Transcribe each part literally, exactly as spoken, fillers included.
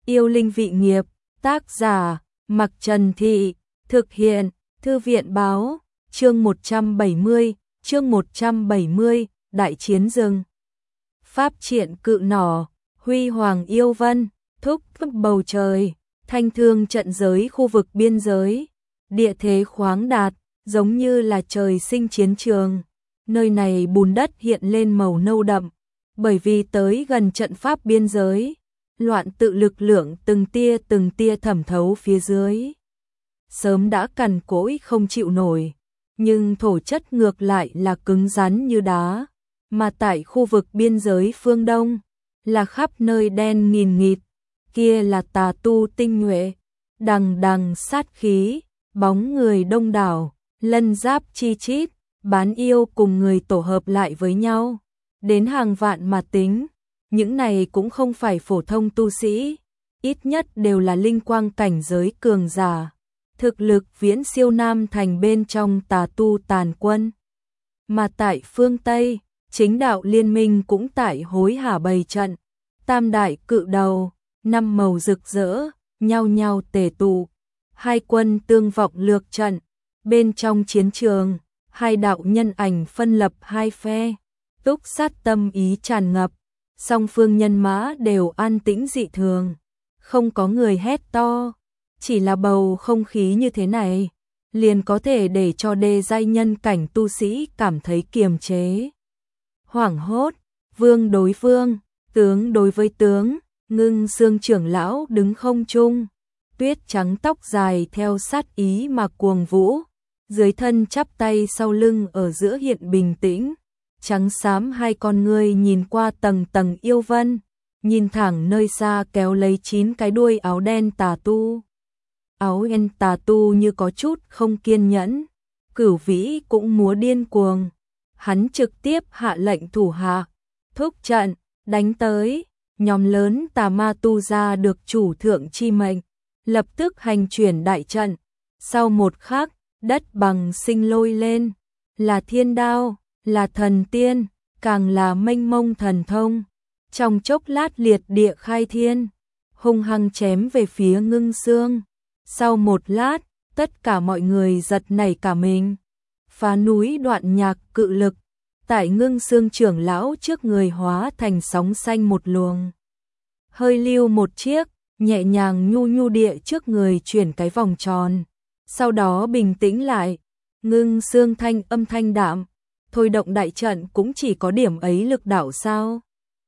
Yêu linh vị nghiệp, tác giả, Mặc Trần Thị, thực hiện, Thư viện báo, chương một trăm bảy mươi, chương một trăm bảy mươi, Đại chiến rừng. Pháp triển cự nỏ, huy hoàng yêu vân, thúc thúc bầu trời, thanh thương trận giới khu vực biên giới, địa thế khoáng đạt, giống như là trời sinh chiến trường. Nơi này bùn đất hiện lên màu nâu đậm, bởi vì tới gần trận pháp biên giới, loạn tự lực lượng từng tia từng tia thẩm thấu phía dưới. Sớm đã cằn cỗi không chịu nổi, nhưng thổ chất ngược lại là cứng rắn như đá, mà tại khu vực biên giới phương Đông, là khắp nơi đen nghìn nghịt, kia là tà tu tinh nhuệ, đằng đằng sát khí, bóng người đông đảo, lân giáp chi chít, bán yêu cùng người tổ hợp lại với nhau, đến hàng vạn mà tính, những này cũng không phải phổ thông tu sĩ, ít nhất đều là linh quang cảnh giới cường giả, thực lực viễn siêu Nam Thành bên trong tà tu tàn quân. Mà tại phương Tây, chính đạo liên minh cũng tại hối hả bày trận, tam đại cự đầu, năm màu rực rỡ, nhau nhau tề tụ, hai quân tương vọng lược trận, bên trong chiến trường, hai đạo nhân ảnh phân lập hai phe, túc sát tâm ý tràn ngập, song phương nhân mã đều an tĩnh dị thường, không có người hét to, chỉ là bầu không khí như thế này, liền có thể để cho đê giai nhân cảnh tu sĩ cảm thấy kiềm chế. Hoảng hốt, vương đối vương, tướng đối với tướng, Ngưng Xương trưởng lão đứng không trung, tuyết trắng tóc dài theo sát ý mà cuồng vũ, dưới thân chắp tay sau lưng ở giữa hiện bình tĩnh, trắng xám hai con ngươi nhìn qua tầng tầng yêu vân, nhìn thẳng nơi xa kéo lấy chín cái đuôi áo đen tà tu. Áo đen tà tu như có chút không kiên nhẫn, Cửu Vĩ cũng múa điên cuồng, hắn trực tiếp hạ lệnh thủ hạ, thúc trận, đánh tới, nhóm lớn tà ma tu ra được chủ thượng chi mệnh, lập tức hành chuyển đại trận, sau một khắc, đất bằng sinh lôi lên, là thiên đao, là thần tiên, càng là mênh mông thần thông, trong chốc lát liệt địa khai thiên, hung hăng chém về phía Ngưng Xương. Sau một lát, tất cả mọi người giật nảy cả mình, phá núi đoạn nhạc cự lực, tại Ngưng Xương trưởng lão trước người hóa thành sóng xanh một luồng. Hơi lưu một chiếc, nhẹ nhàng nhu nhu địa trước người chuyển cái vòng tròn, sau đó bình tĩnh lại, Ngưng Xương thanh âm thanh đạm, thôi động đại trận cũng chỉ có điểm ấy lực đạo sao?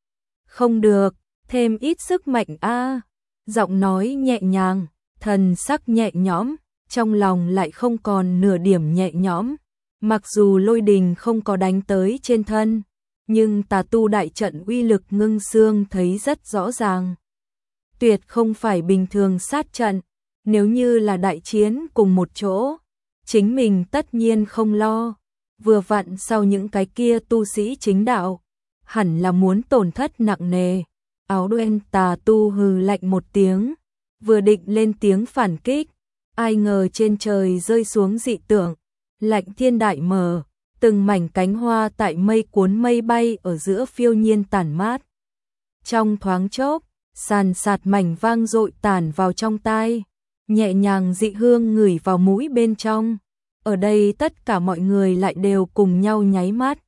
Không được, thêm ít sức mạnh a. Giọng nói nhẹ nhàng, thần sắc nhẹ nhõm, trong lòng lại không còn nửa điểm nhẹ nhõm. Mặc dù lôi đình không có đánh tới trên thân, nhưng tà tu đại trận uy lực Ngưng Xương thấy rất rõ ràng. Tuyệt không phải bình thường sát trận, nếu như là đại chiến cùng một chỗ, chính mình tất nhiên không lo. Vừa vặn sau những cái kia tu sĩ chính đạo, hẳn là muốn tổn thất nặng nề. Áo đen tà tu hừ lạnh một tiếng, vừa định lên tiếng phản kích, ai ngờ trên trời rơi xuống dị tượng, lạnh thiên đại mở, từng mảnh cánh hoa tại mây cuốn mây bay ở giữa phiêu nhiên tản mát. Trong thoáng chốc, sàn sạt mảnh vang dội tản vào trong tai, nhẹ nhàng dị hương ngửi vào mũi bên trong. Ở đây tất cả mọi người lại đều cùng nhau nháy mắt.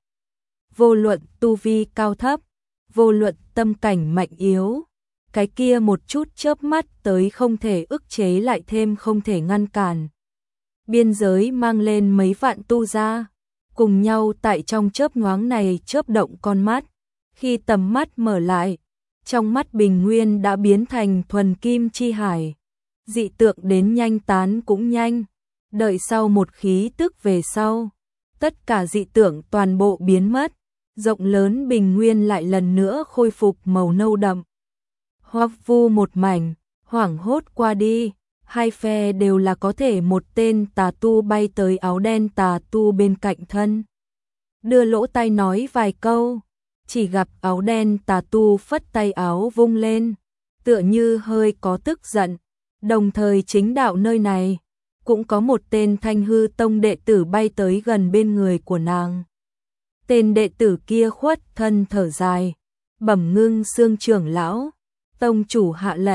Vô luận tu vi cao thấp, vô luận tâm cảnh mạnh yếu, cái kia một chút chớp mắt tới không thể ức chế lại thêm không thể ngăn cản. Biên giới mang lên mấy vạn tu ra, cùng nhau tại trong chớp nhoáng này chớp động con mắt. Khi tầm mắt mở lại, trong mắt Bình Nguyên đã biến thành thuần kim chi hải. Dị tượng đến nhanh tán cũng nhanh. Đợi sau một khí tức về sau, tất cả dị tượng toàn bộ biến mất, rộng lớn Bình Nguyên lại lần nữa khôi phục màu nâu đậm. Hoắc vu một mảnh, hoảng hốt qua đi, hai phe đều là có thể một tên tà tu bay tới áo đen tà tu bên cạnh thân. Đưa lỗ tai nói vài câu, chỉ gặp áo đen tà tu phất tay áo vung lên, tựa như hơi có tức giận, đồng thời chính đạo nơi này. Cũng có một tên Thanh Hư Tông đệ tử bay tới gần bên người của nàng. Tên đệ tử kia khuất thân thở dài, bẩm Ngưng Xương trưởng lão, tông chủ hạ lệnh,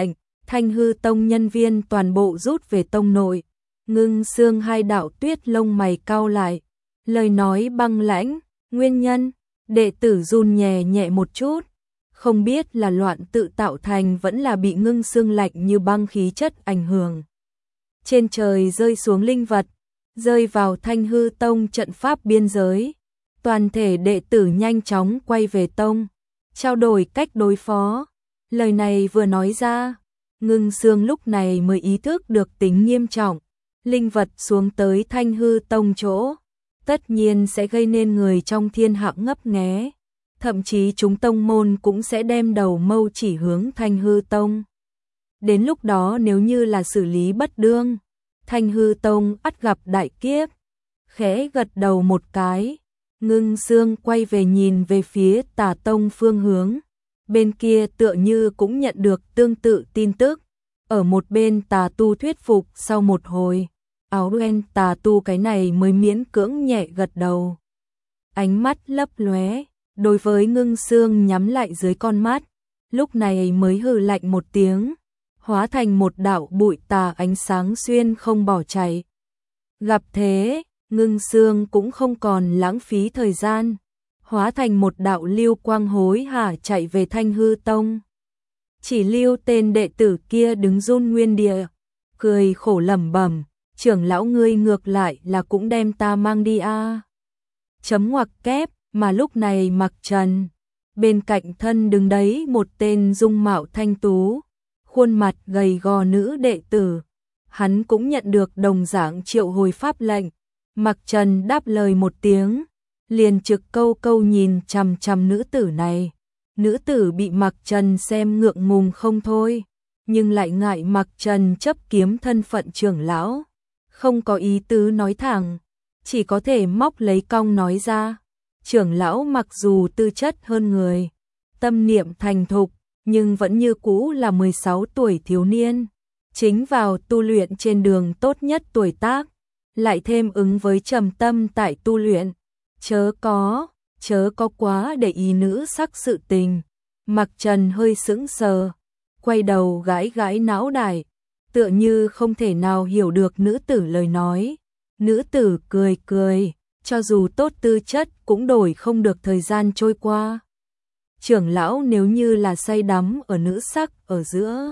Thanh hư tông nhân viên toàn bộ rút về tông nội. Ngưng Xương hai đạo tuyết lông mày cau lại, lời nói băng lãnh, nguyên nhân, đệ tử run nhẹ nhẹ một chút, không biết là loạn tự tạo thành vẫn là bị Ngưng Xương lạnh như băng khí chất ảnh hưởng. Trên trời rơi xuống linh vật, rơi vào Thanh hư tông trận pháp biên giới, toàn thể đệ tử nhanh chóng quay về tông, trao đổi cách đối phó. Lời này vừa nói ra, Ngưng Xương lúc này mới ý thức được tính nghiêm trọng, linh vật xuống tới Thanh hư tông chỗ, tất nhiên sẽ gây nên người trong thiên hạ ngấp nghé, thậm chí chúng tông môn cũng sẽ đem đầu mâu chỉ hướng Thanh hư tông. Đến lúc đó nếu như là xử lý bất đương, Thanh hư tông ắt gặp đại kiếp. Khẽ gật đầu một cái, Ngưng Xương quay về nhìn về phía Tà tông phương hướng, bên kia tựa như cũng nhận được tương tự tin tức. Ở một bên Tà tu thuyết phục sau một hồi, áo đen Tà tu cái này mới miễn cưỡng nhẹ gật đầu. Ánh mắt lấp lóe, đối với Ngưng Xương nhắm lại dưới con mắt, lúc này mới hừ lạnh một tiếng, hóa thành một đạo bụi tà ánh sáng xuyên không bỏ chạy. Gặp thế, Ngưng Xương cũng không còn lãng phí thời gian, hóa thành một đạo lưu quang hối hả chạy về Thanh hư tông. Chỉ lưu tên đệ tử kia đứng run nguyên địa, cười khổ lẩm bẩm, trưởng lão ngươi ngược lại là cũng đem ta mang đi a. À. Chấm ngoặc kép, mà lúc này Mặc Trần, bên cạnh thân đứng đấy một tên dung mạo thanh tú, khuôn mặt gầy gò nữ đệ tử, hắn cũng nhận được đồng dạng triệu hồi pháp lệnh. Mặc Trần đáp lời một tiếng, liền trực câu câu nhìn chằm chằm nữ tử này. Nữ tử bị Mặc Trần xem ngượng ngùng không thôi, nhưng lại ngại Mặc Trần chấp kiếm thân phận trưởng lão, không có ý tứ nói thẳng, chỉ có thể móc lấy cong nói ra. Trưởng lão mặc dù tư chất hơn người, tâm niệm thành thục, nhưng vẫn như cũ là mười sáu tuổi thiếu niên, chính vào tu luyện trên đường tốt nhất tuổi tác, lại thêm ứng với trầm tâm tại tu luyện, chớ có, chớ có quá để ý nữ sắc sự tình. Mặc Trần hơi sững sờ, quay đầu gãi gãi não đài, tựa như không thể nào hiểu được nữ tử lời nói. Nữ tử cười cười, cho dù tốt tư chất cũng đổi không được thời gian trôi qua. Trưởng lão nếu như là say đắm ở nữ sắc ở giữa,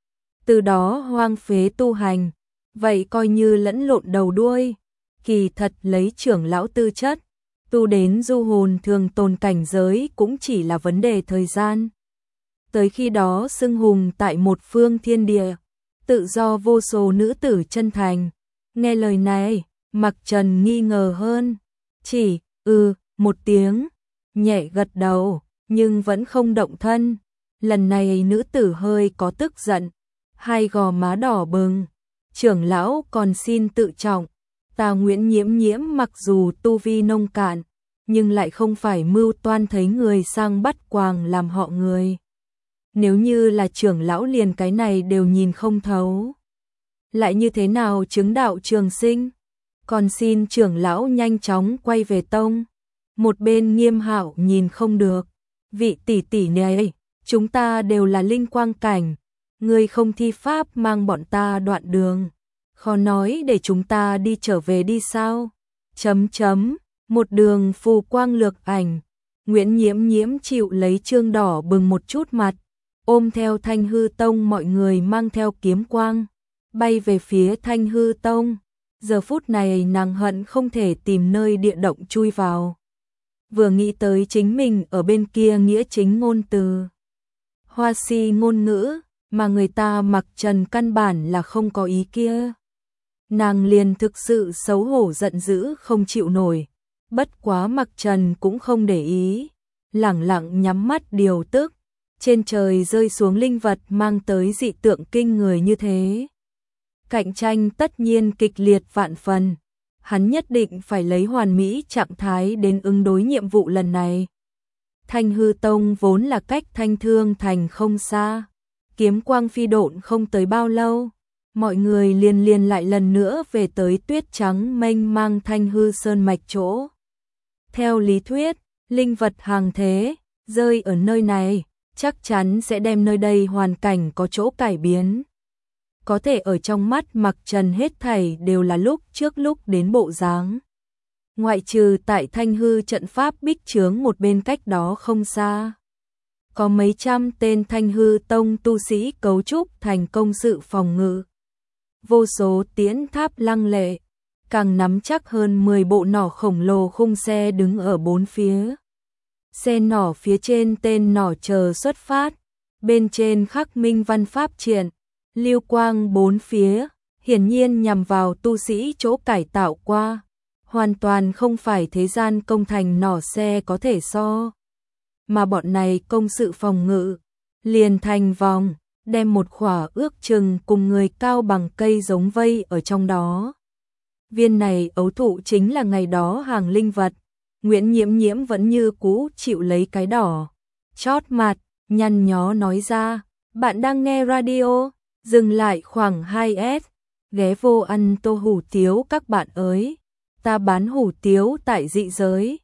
từ đó hoang phế tu hành, vậy coi như lẫn lộn đầu đuôi. Kỳ thật lấy trưởng lão tư chất, tu đến du hồn thường tồn cảnh giới cũng chỉ là vấn đề thời gian. Tới khi đó xưng hùng tại một phương thiên địa, tự do vô số nữ tử chân thành. Nghe lời này, Mặc Trần nghi ngờ hơn, chỉ, ừ, một tiếng, nhẹ gật đầu, nhưng vẫn không động thân. Lần này nữ tử hơi có tức giận, hai gò má đỏ bừng. Trưởng lão còn xin tự trọng, ta Nguyễn Nhiễm Nhiễm mặc dù tu vi nông cạn, nhưng lại không phải mưu toan thấy người sang bắt quàng làm họ người. Nếu như là trưởng lão liền cái này đều nhìn không thấu, lại như thế nào chứng đạo trường sinh? Còn xin trưởng lão nhanh chóng quay về tông. Một bên Nghiêm Hạo nhìn không được, vị tỷ tỷ này, chúng ta đều là linh quang cảnh, người không thi pháp mang bọn ta đoạn đường, khó nói để chúng ta đi trở về đi sao? Chấm chấm, một đường phù quang lược ảnh, Nguyễn Nhiễm Nhiễm chịu lấy trương đỏ bừng một chút mặt, ôm theo Thanh hư tông mọi người mang theo kiếm quang, bay về phía Thanh hư tông. Giờ phút này nàng hận không thể tìm nơi địa động chui vào. Vừa nghĩ tới chính mình ở bên kia nghĩa chính ngôn từ, hoa si ngôn ngữ, mà người ta Mặc Trần căn bản là không có ý kia. Nàng liền thực sự xấu hổ giận dữ không chịu nổi. Bất quá Mặc Trần cũng không để ý, lẳng lặng nhắm mắt điều tức. Trên trời rơi xuống linh vật mang tới dị tượng kinh người như thế, cạnh tranh tất nhiên kịch liệt vạn phần. Hắn nhất định phải lấy hoàn mỹ trạng thái đến ứng đối nhiệm vụ lần này. Thanh hư tông vốn là cách Thanh Thương thành không xa, kiếm quang phi độn không tới bao lâu, mọi người liền liền lại lần nữa về tới tuyết trắng mênh mang Thanh hư sơn mạch chỗ. Theo lý thuyết, linh vật hàng thế rơi ở nơi này, chắc chắn sẽ đem nơi đây hoàn cảnh có chỗ cải biến. Có thể ở trong mắt Mặc Trần hết thảy đều là lúc trước lúc đến bộ dáng. Ngoại trừ tại Thanh Hư trận pháp bích chướng một bên cách đó không xa. Có mấy trăm tên Thanh Hư tông tu sĩ cấu trúc thành công sự phòng ngự. Vô số tiễn tháp lăng lệ, càng nắm chắc hơn mười bộ nỏ khổng lồ khung xe đứng ở bốn phía. Xe nỏ phía trên tên nỏ chờ xuất phát, bên trên khắc minh văn pháp triển, lưu quang bốn phía, hiển nhiên nhằm vào tu sĩ chỗ cải tạo qua, hoàn toàn không phải thế gian công thành nỏ xe có thể so. Mà bọn này công sự phòng ngự, liền thành vòng, đem một khỏa ước chừng cùng người cao bằng cây giống vây ở trong đó. Viên này ấu thụ chính là ngày đó hàng linh vật, Nguyễn Nhiễm Nhiễm vẫn như cũ chịu lấy cái đỏ. Chót mặt, nhăn nhó nói ra, bạn đang nghe radio, dừng lại khoảng hai S, ghé vô ăn tô hủ tiếu các bạn ơi, ta bán hủ tiếu tại dị giới.